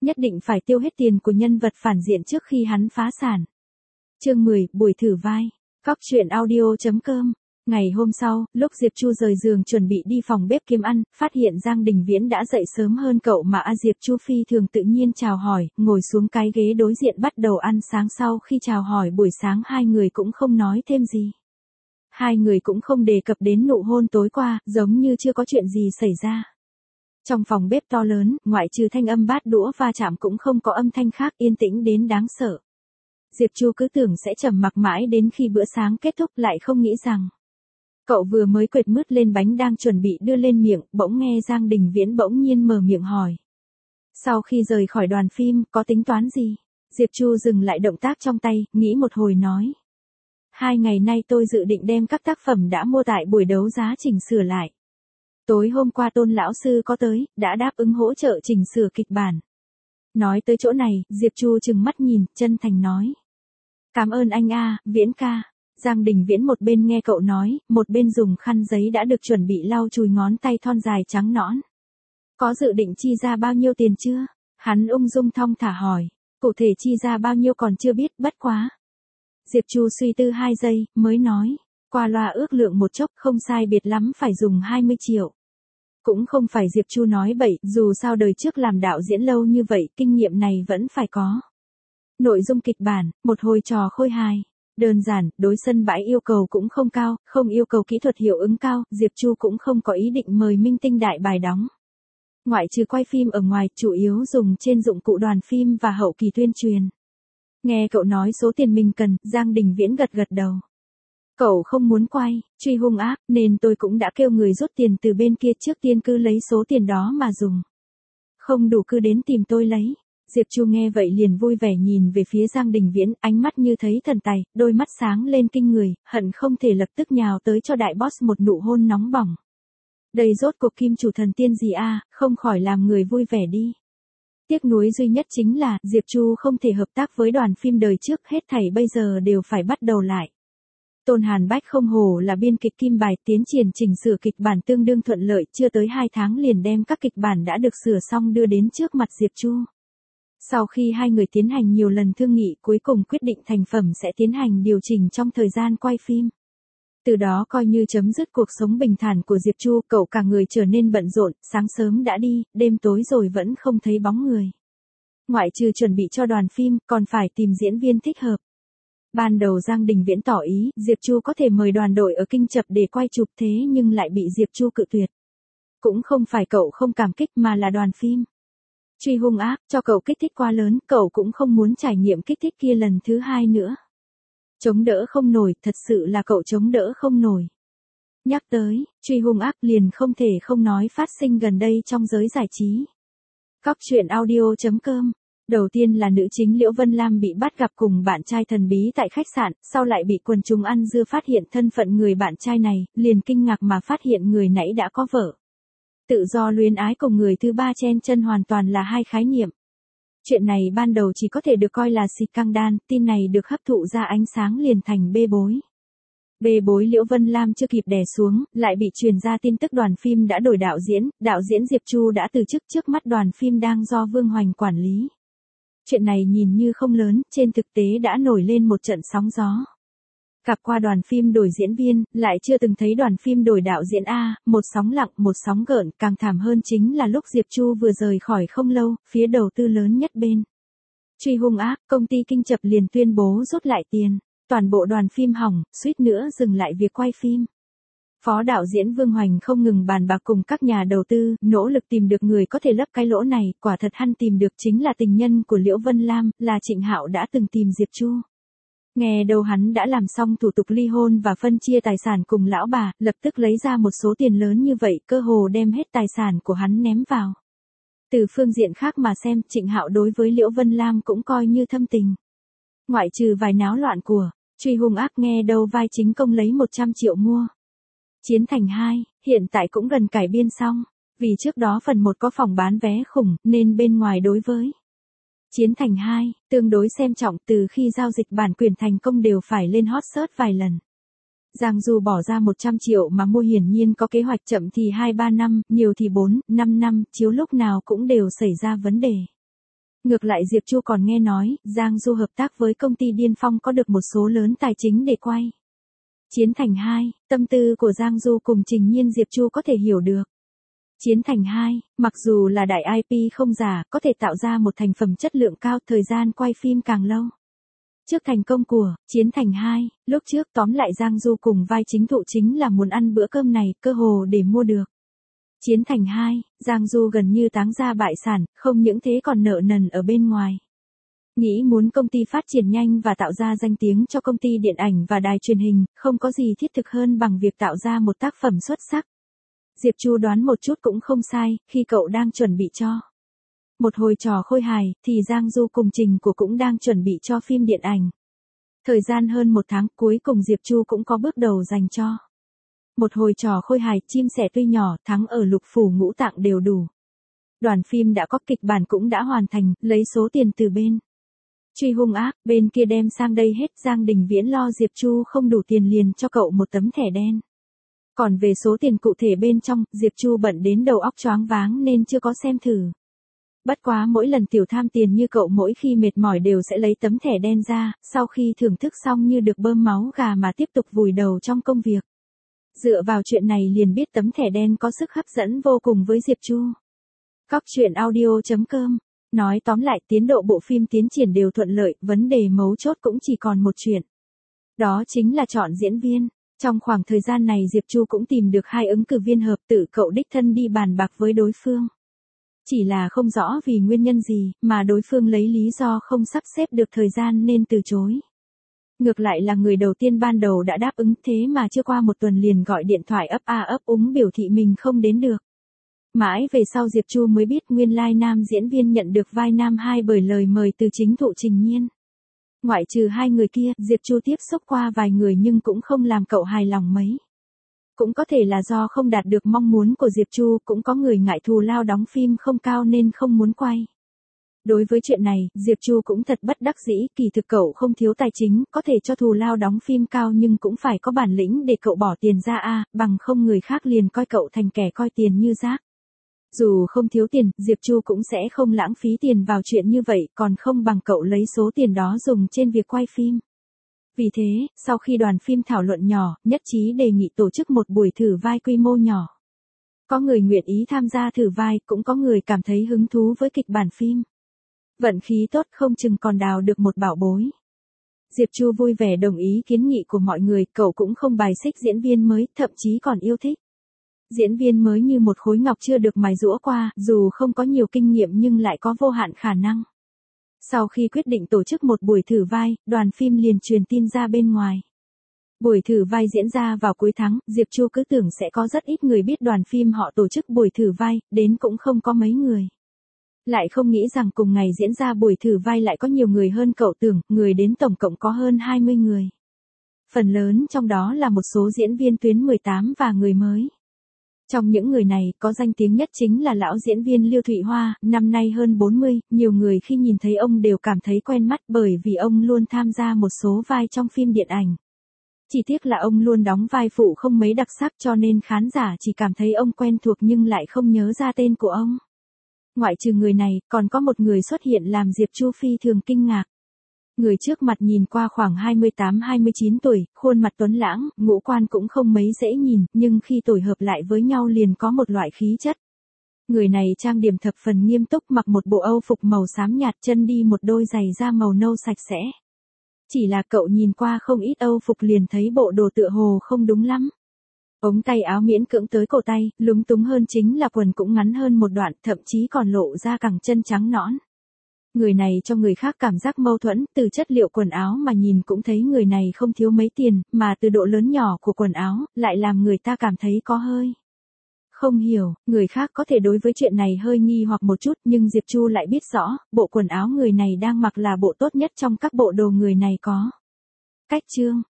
Nhất định phải tiêu hết tiền của nhân vật phản diện trước khi hắn phá sản. Chương 10, buổi thử vai. Cóc truyện audio.com. Ngày hôm sau, lúc Diệp Chu rời giường chuẩn bị đi phòng bếp kiếm ăn, phát hiện Giang Đình Viễn đã dậy sớm hơn cậu mà Diệp Chu phi thường tự nhiên chào hỏi, ngồi xuống cái ghế đối diện bắt đầu ăn sáng. Sau khi chào hỏi buổi sáng hai người cũng không nói thêm gì. Hai người cũng không đề cập đến nụ hôn tối qua, giống như chưa có chuyện gì xảy ra. Trong phòng bếp to lớn, ngoại trừ thanh âm bát đũa va chạm cũng không có âm thanh khác, yên tĩnh đến đáng sợ. Diệp Chu cứ tưởng sẽ trầm mặc mãi đến khi bữa sáng kết thúc, lại không nghĩ rằng cậu vừa mới quệt mứt lên bánh đang chuẩn bị đưa lên miệng, bỗng nghe Giang Đình Viễn bỗng nhiên mở miệng hỏi. Sau khi rời khỏi đoàn phim, có tính toán gì? Diệp Chu dừng lại động tác trong tay, nghĩ một hồi nói. 2 ngày nay tôi dự định đem các tác phẩm đã mua tại buổi đấu giá chỉnh sửa lại. Tối hôm qua Tôn lão sư có tới, đã đáp ứng hỗ trợ chỉnh sửa kịch bản. Nói tới chỗ này, Diệp Chu trừng mắt nhìn, chân thành nói. Cảm ơn anh Viễn ca. Giang Đình Viễn một bên nghe cậu nói, một bên dùng khăn giấy đã được chuẩn bị lau chùi ngón tay thon dài trắng nõn. Có dự định chi ra bao nhiêu tiền chưa? Hắn ung dung thong thả hỏi. Cụ thể chi ra bao nhiêu còn chưa biết, bất quá. Diệp Chu suy tư 2 giây, mới nói. Qua loa ước lượng một chốc, không sai biệt lắm phải dùng 20 triệu. Cũng không phải Diệp Chu nói bậy, dù sao đời trước làm đạo diễn lâu như vậy, kinh nghiệm này vẫn phải có. Nội dung kịch bản, một hồi trò khôi hài. Đơn giản, đối sân bãi yêu cầu cũng không cao, không yêu cầu kỹ thuật hiệu ứng cao, Diệp Chu cũng không có ý định mời minh tinh đại bài đóng. Ngoại trừ quay phim ở ngoài, chủ yếu dùng trên dụng cụ đoàn phim và hậu kỳ tuyên truyền. Nghe cậu nói số tiền mình cần, Giang Đình Viễn gật gật đầu. Cậu không muốn quay, truy hung ác, nên tôi cũng đã kêu người rút tiền từ bên kia, trước tiên cứ lấy số tiền đó mà dùng. Không đủ cứ đến tìm tôi lấy. Diệp Chu nghe vậy liền vui vẻ nhìn về phía Giang Đình Viễn, ánh mắt như thấy thần tài, đôi mắt sáng lên kinh người, hận không thể lập tức nhào tới cho đại boss một nụ hôn nóng bỏng. Đây rốt cuộc kim chủ thần tiên gì không khỏi làm người vui vẻ đi. Tiếc nuối duy nhất chính là, Diệp Chu không thể hợp tác với đoàn phim đời trước, hết thảy bây giờ đều phải bắt đầu lại. Tôn Hàn Bách không hổ là biên kịch kim bài, tiến triển chỉnh sửa kịch bản tương đương thuận lợi, chưa tới 2 tháng liền đem các kịch bản đã được sửa xong đưa đến trước mặt Diệp Chu. Sau khi hai người tiến hành nhiều lần thương nghị, cuối cùng quyết định thành phẩm sẽ tiến hành điều chỉnh trong thời gian quay phim. Từ đó coi như chấm dứt cuộc sống bình thản của Diệp Chu, cậu cả người trở nên bận rộn, sáng sớm đã đi, đêm tối rồi vẫn không thấy bóng người. Ngoại trừ chuẩn bị cho đoàn phim, còn phải tìm diễn viên thích hợp. Ban đầu Giang Đình Viễn tỏ ý, Diệp Chu có thể mời đoàn đội ở Kinh Chập để quay chụp, thế nhưng lại bị Diệp Chu cự tuyệt. Cũng không phải cậu không cảm kích mà là đoàn phim truy hung ác, cho cậu kích thích quá lớn, cậu cũng không muốn trải nghiệm kích thích kia lần thứ 2 nữa. Chống đỡ không nổi, thật sự là cậu chống đỡ không nổi. Nhắc tới, truy hung ác liền không thể không nói phát sinh gần đây trong giới giải trí. Cóc truyện audio.com. Đầu tiên là nữ chính Liễu Vân Lam bị bắt gặp cùng bạn trai thần bí tại khách sạn, sau lại bị quần chúng ăn dưa phát hiện thân phận người bạn trai này, liền kinh ngạc mà phát hiện người nãy đã có vợ. Tự do luyến ái cùng người thứ ba chen chân hoàn toàn là hai khái niệm. Chuyện này ban đầu chỉ có thể được coi là xịt căng đan, tin này được hấp thụ ra ánh sáng liền thành bê bối. Bê bối Liễu Vân Lam chưa kịp đè xuống, lại bị truyền ra tin tức đoàn phim đã đổi đạo diễn Diệp Chu đã từ chức, trước mắt đoàn phim đang do Vương Hoành quản lý. Chuyện này nhìn như không lớn, trên thực tế đã nổi lên một trận sóng gió. Gặp qua đoàn phim đổi diễn viên, lại chưa từng thấy đoàn phim đổi đạo diễn một sóng lặng, một sóng gợn, càng thảm hơn chính là lúc Diệp Chu vừa rời khỏi không lâu, phía đầu tư lớn nhất bên truy hung ác, công ty Kinh Chập liền tuyên bố rút lại tiền, toàn bộ đoàn phim hỏng, suýt nữa dừng lại việc quay phim. Phó đạo diễn Vương Hoành không ngừng bàn bạc cùng các nhà đầu tư, nỗ lực tìm được người có thể lấp cái lỗ này, quả thật hắn tìm được chính là tình nhân của Liễu Vân Lam, là Trịnh Hạo đã từng tìm Diệp Chu. Nghe đâu hắn đã làm xong thủ tục ly hôn và phân chia tài sản cùng lão bà, lập tức lấy ra một số tiền lớn như vậy, cơ hồ đem hết tài sản của hắn ném vào. Từ phương diện khác mà xem, Trịnh Hạo đối với Liễu Vân Lam cũng coi như thâm tình. Ngoại trừ vài náo loạn của truy hung ác, nghe đâu vai chính công lấy 100 triệu mua. Chiến Thành 2, hiện tại cũng gần cải biên xong. Vì trước đó phần 1 có phòng bán vé khủng, nên bên ngoài đối với Chiến Thành 2, tương đối xem trọng, từ khi giao dịch bản quyền thành công đều phải lên hot search vài lần. Giang Du bỏ ra 100 triệu mà mua, hiển nhiên có kế hoạch, chậm thì 2-3 năm, nhiều thì 4-5 năm, chiếu lúc nào cũng đều xảy ra vấn đề. Ngược lại Diệp Chu còn nghe nói, Giang Du hợp tác với công ty Điên Phong có được một số lớn tài chính để quay Chiến Thành 2, tâm tư của Giang Du cùng Trình Nhiên Diệp Chu có thể hiểu được. Chiến Thành 2, mặc dù là đại IP không giả, có thể tạo ra một thành phẩm chất lượng cao, thời gian quay phim càng lâu. Trước thành công của Chiến Thành 2, lúc trước tóm lại Giang Du cùng vai chính thụ chính là muốn ăn bữa cơm này, cơ hồ để mua được. Chiến Thành 2, Giang Du gần như táng ra bại sản, không những thế còn nợ nần ở bên ngoài. Nghĩ muốn công ty phát triển nhanh và tạo ra danh tiếng cho công ty điện ảnh và đài truyền hình, không có gì thiết thực hơn bằng việc tạo ra một tác phẩm xuất sắc. Diệp Chu đoán một chút cũng không sai, khi cậu đang chuẩn bị cho một hồi trò khôi hài, thì Giang Du cùng Trình của cũng đang chuẩn bị cho phim điện ảnh. Thời gian hơn 1 tháng, cuối cùng Diệp Chu cũng có bước đầu dành cho một hồi trò khôi hài, chim sẻ tuy nhỏ, thắng ở lục phủ ngũ tạng đều đủ. Đoàn phim đã có kịch bản cũng đã hoàn thành, lấy số tiền từ bên Truy Hung Ác, bên kia đem sang đây hết. Giang Đình Viễn lo Diệp Chu không đủ tiền liền cho cậu một tấm thẻ đen. Còn về số tiền cụ thể bên trong, Diệp Chu bận đến đầu óc choáng váng nên chưa có xem thử. Bất quá mỗi lần tiểu tham tiền như cậu mỗi khi mệt mỏi đều sẽ lấy tấm thẻ đen ra, sau khi thưởng thức xong như được bơm máu gà mà tiếp tục vùi đầu trong công việc. Dựa vào chuyện này liền biết tấm thẻ đen có sức hấp dẫn vô cùng với Diệp Chu. Cóc truyện audio.com. Nói tóm lại, tiến độ bộ phim tiến triển đều thuận lợi, vấn đề mấu chốt cũng chỉ còn một chuyện. Đó chính là chọn diễn viên. Trong khoảng thời gian này Diệp Chu cũng tìm được 2 ứng cử viên hợp, tự cậu đích thân đi bàn bạc với đối phương. Chỉ là không rõ vì nguyên nhân gì, mà đối phương lấy lý do không sắp xếp được thời gian nên từ chối. Ngược lại là người đầu tiên ban đầu đã đáp ứng, thế mà chưa qua 1 tuần liền gọi điện thoại ấp a ấp úng biểu thị mình không đến được. Mãi về sau Diệp Chu mới biết nguyên lai nam diễn viên nhận được vai nam 2 bởi lời mời từ chính thụ Trình Nhiên. Ngoại trừ 2 người kia, Diệp Chu tiếp xúc qua vài người nhưng cũng không làm cậu hài lòng mấy. Cũng có thể là do không đạt được mong muốn của Diệp Chu, cũng có người ngại thù lao đóng phim không cao nên không muốn quay. Đối với chuyện này, Diệp Chu cũng thật bất đắc dĩ, kỳ thực cậu không thiếu tài chính, có thể cho thù lao đóng phim cao nhưng cũng phải có bản lĩnh để cậu bỏ tiền ra bằng không người khác liền coi cậu thành kẻ coi tiền như rác. Dù không thiếu tiền, Diệp Chu cũng sẽ không lãng phí tiền vào chuyện như vậy, còn không bằng cậu lấy số tiền đó dùng trên việc quay phim. Vì thế, sau khi đoàn phim thảo luận nhỏ, nhất trí đề nghị tổ chức một buổi thử vai quy mô nhỏ. Có người nguyện ý tham gia thử vai, cũng có người cảm thấy hứng thú với kịch bản phim. Vận khí tốt không chừng còn đào được một bảo bối. Diệp Chu vui vẻ đồng ý kiến nghị của mọi người, cậu cũng không bài xích diễn viên mới, thậm chí còn yêu thích. Diễn viên mới như một khối ngọc chưa được mài giũa qua, dù không có nhiều kinh nghiệm nhưng lại có vô hạn khả năng. Sau khi quyết định tổ chức một buổi thử vai, đoàn phim liền truyền tin ra bên ngoài. Buổi thử vai diễn ra vào cuối tháng, Diệp Chu cứ tưởng sẽ có rất ít người biết đoàn phim họ tổ chức buổi thử vai, đến cũng không có mấy người. Lại không nghĩ rằng cùng ngày diễn ra buổi thử vai lại có nhiều người hơn cậu tưởng, người đến tổng cộng có hơn 20 người. Phần lớn trong đó là một số diễn viên tuyến 18 và người mới. Trong những người này, có danh tiếng nhất chính là lão diễn viên Lưu Thụy Hoa, năm nay hơn 40, nhiều người khi nhìn thấy ông đều cảm thấy quen mắt bởi vì ông luôn tham gia một số vai trong phim điện ảnh. Chỉ tiếc là ông luôn đóng vai phụ không mấy đặc sắc cho nên khán giả chỉ cảm thấy ông quen thuộc nhưng lại không nhớ ra tên của ông. Ngoại trừ người này, còn có một người xuất hiện làm Diệp Chu phi thường kinh ngạc. Người trước mặt nhìn qua khoảng 28-29 tuổi, khuôn mặt tuấn lãng, ngũ quan cũng không mấy dễ nhìn, nhưng khi tổ hợp lại với nhau liền có một loại khí chất. Người này trang điểm thập phần nghiêm túc, mặc một bộ âu phục màu xám nhạt, chân đi một đôi giày da màu nâu sạch sẽ. Chỉ là cậu nhìn qua không ít âu phục liền thấy bộ đồ tựa hồ không đúng lắm. Ống tay áo miễn cưỡng tới cổ tay, lúng túng hơn chính là quần cũng ngắn hơn một đoạn, thậm chí còn lộ ra cẳng chân trắng nõn. Người này cho người khác cảm giác mâu thuẫn, từ chất liệu quần áo mà nhìn cũng thấy người này không thiếu mấy tiền, mà từ độ lớn nhỏ của quần áo, lại làm người ta cảm thấy có hơi không hiểu. Người khác có thể đối với chuyện này hơi nghi hoặc một chút, nhưng Diệp Chu lại biết rõ, bộ quần áo người này đang mặc là bộ tốt nhất trong các bộ đồ người này có. Cách trương